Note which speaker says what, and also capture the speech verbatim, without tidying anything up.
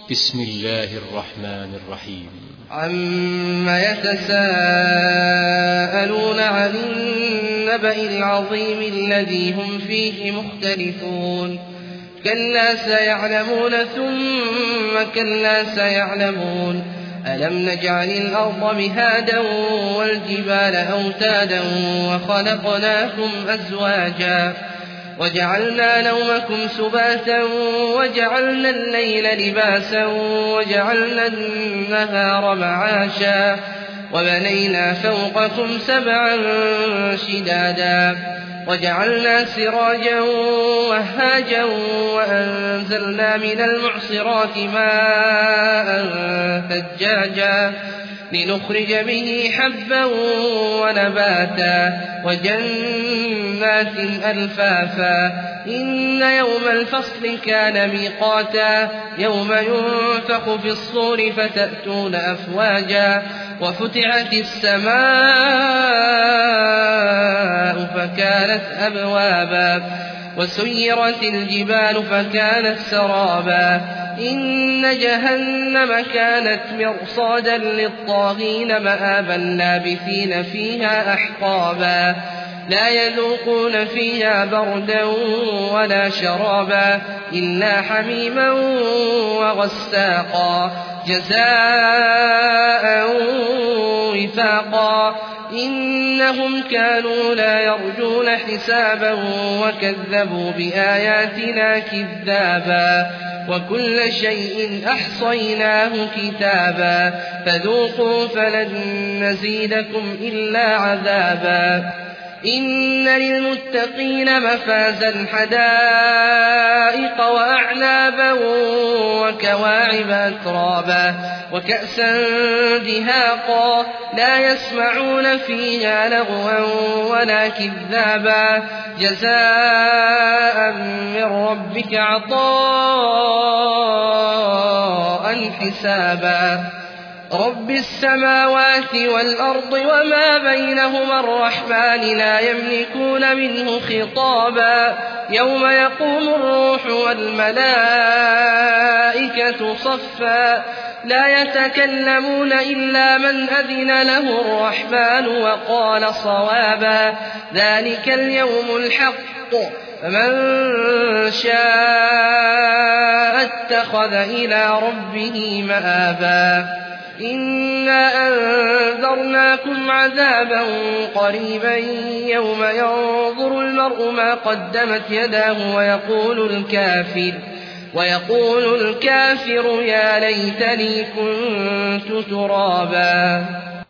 Speaker 1: بسم الله الرحمن الرحيم.
Speaker 2: عم يتساءلون عن النبأ العظيم الذي هم فيه مختلفون كلا سيعلمون ثم كلا سيعلمون ألم نجعل الأرض مهادا والجبال أوتادا وخلقناكم أزواجا وجعلنا نومكم سباتا وجعلنا الليل لباسا وجعلنا النهار معاشا وبنينا فوقكم سبعا شدادا وجعلنا سراجا وهاجا وأنزلنا من المعصرات ماء ثجاجا لنخرج به حبا ونباتا وجنات ألفافا إن يوم الفصل كان ميقاتا يوم ينفخ في الصور فتأتون أفواجا وفتحت السماء فكانت أبوابا وسيرت الجبال فكانت سرابا إن جهنم كانت مرصادا للطاغين مآبا لابثين فيها أحقابا لا يذوقون فيها بردا ولا شرابا إلا حميما وغساقا جزاء وفاقا إنهم كانوا لا يرجون حسابا وكذبوا بآياتنا كذابا وكل شيء أحصيناه كتابا فذوقوا فلن نزيدكم إلا عذابا إن للمتقين مفازا حدائق وأعنابا وكواعب أترابا وكأسا دهاقا لا يسمعون فيها لغوا ولا كذابا جزاء من ربك عطاء حسابا رب السماوات والأرض وما بينهما الرحمن لا يملكون منه خطابا يوم يقوم الروح والملائكة صفا لا يتكلمون إلا من أذن له الرحمن وقال صوابا ذلك اليوم الحق فمن شاء اتخذ إلى ربه مآبا إنا أنذرناكم عذابا قريبا يوم ينظر المرء ما قدمت يداه ويقول الكافر ويقول الكافر يا ليتني كنت ترابا.